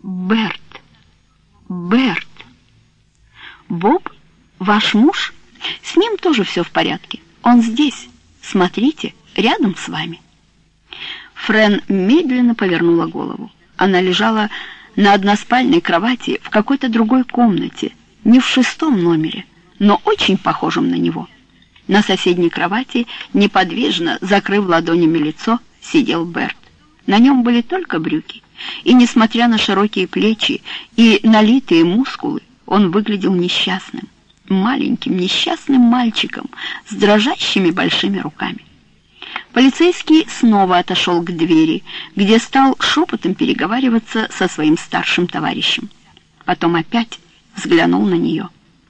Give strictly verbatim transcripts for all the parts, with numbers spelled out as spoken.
Берт! Берт! Боб, ваш муж? С ним тоже все в порядке. Он здесь. Смотрите, рядом с вами. Френ медленно повернула голову. Она лежала на односпальной кровати в какой-то другой комнате, не в шестом номере, но очень похожем на него. На соседней кровати, неподвижно закрыв ладонями лицо, сидел Берт. На нем были только брюки, и, несмотря на широкие плечи и налитые мускулы, он выглядел несчастным, маленьким несчастным мальчиком с дрожащими большими руками. Полицейский снова отошел к двери, где стал шепотом переговариваться со своим старшим товарищем. Потом опять взглянул на нее.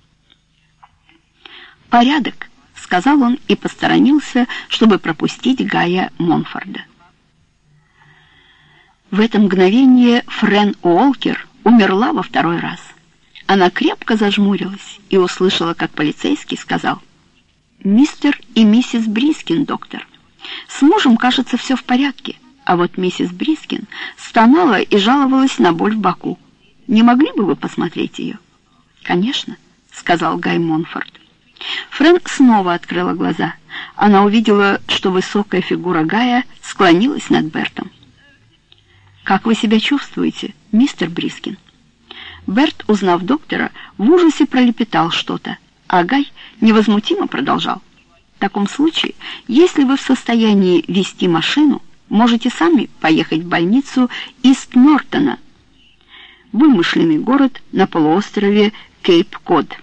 «Порядок», — сказал он и посторонился, чтобы пропустить Гая Монфорда. В это мгновение Френ Уолкер умерла во второй раз. Она крепко зажмурилась и услышала, как полицейский сказал: «Мистер и миссис Брискин, доктор. С мужем, кажется, все в порядке, а вот миссис Брискин стонала и жаловалась на боль в боку. Не могли бы вы посмотреть ее?» «Конечно», — сказал Гай Монфорд. Френ снова открыла глаза. Она увидела, что высокая фигура Гая склонилась над Бертом. «Как вы себя чувствуете, мистер Брискин?» Берт, узнав доктора, в ужасе пролепетал что-то, а Гай невозмутимо продолжал: «В таком случае, если вы в состоянии вести машину, можете сами поехать в больницу Ист-Нортона, вымышленный город на полуострове Кейп-Код.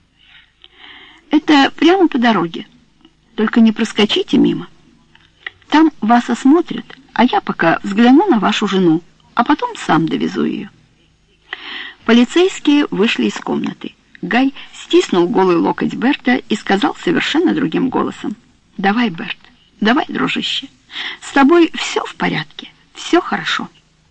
Это прямо по дороге, только не проскочите мимо. Там вас осмотрят, а я пока взгляну на вашу жену, а потом сам довезу ее». Полицейские вышли из комнаты. Гай стиснул голый локоть Берта и сказал совершенно другим голосом: «Давай, Берт, давай, дружище, с тобой все в порядке, все хорошо».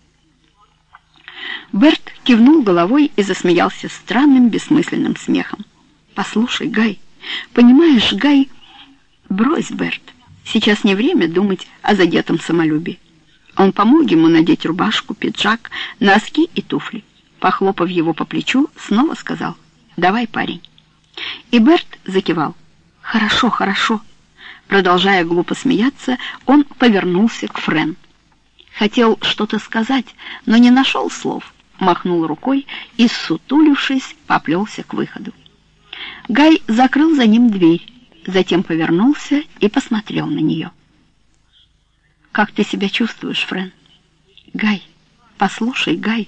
Берт кивнул головой и засмеялся странным бессмысленным смехом. «Послушай, Гай, понимаешь, Гай...» «Брось, Берт, сейчас не время думать о задетом самолюбии». Он помог ему надеть рубашку, пиджак, носки и туфли. Похлопав его по плечу, снова сказал: «Давай, парень». И Берт закивал. «Хорошо, хорошо». Продолжая глупо смеяться, он повернулся к Френ. Хотел что-то сказать, но не нашел слов, махнул рукой и, ссутулившись, поплелся к выходу. Гай закрыл за ним дверь, затем повернулся и посмотрел на нее. «Как ты себя чувствуешь, Френ?» «Гай, послушай, Гай».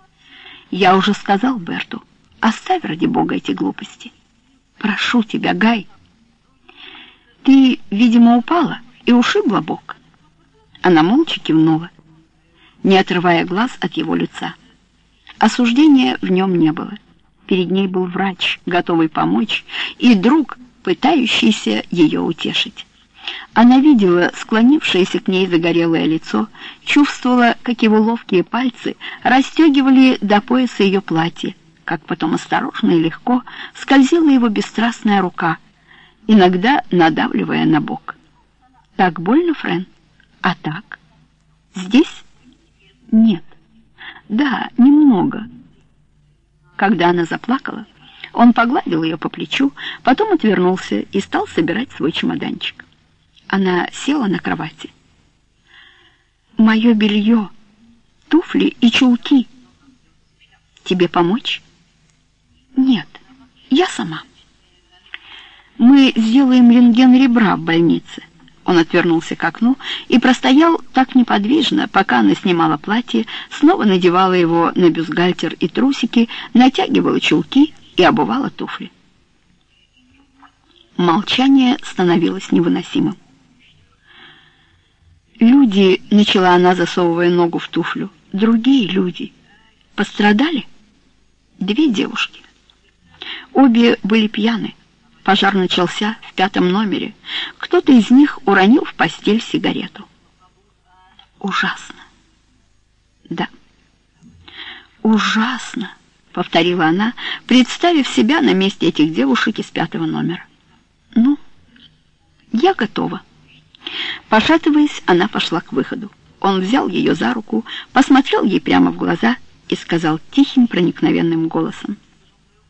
«Я уже сказал Берту, оставь ради бога эти глупости. Прошу тебя, Гай». «Ты, видимо, упала и ушибла бок». Она молча кивнула, не отрывая глаз от его лица. Осуждения в нем не было. Перед ней был врач, готовый помочь, и друг, пытающийся ее утешить. Она видела склонившееся к ней загорелое лицо, чувствовала, как его ловкие пальцы расстегивали до пояса ее платье, как потом осторожно и легко скользила его бесстрастная рука, иногда надавливая на бок. «Так больно, Френ? А так? Здесь? Нет. Да, немного». Когда она заплакала, он погладил ее по плечу, потом отвернулся и стал собирать свой чемоданчик. Она села на кровати. «Мое белье, туфли и чулки. Тебе помочь?» «Нет, я сама». «Мы сделаем рентген ребра в больнице». Он отвернулся к окну и простоял так неподвижно, пока она снимала платье, снова надевала его на бюстгальтер и трусики, натягивала чулки и обувала туфли. Молчание становилось невыносимым. «Люди», — начала она, засовывая ногу в туфлю, — «другие люди. Пострадали?» «Две девушки. Обе были пьяны. Пожар начался в пятом номере. Кто-то из них уронил в постель сигарету». «Ужасно». «Да, ужасно», — повторила она, представив себя на месте этих девушек из пятого номера. «Ну, я готова». Пошатываясь, она пошла к выходу. Он взял ее за руку, посмотрел ей прямо в глаза и сказал тихим проникновенным голосом: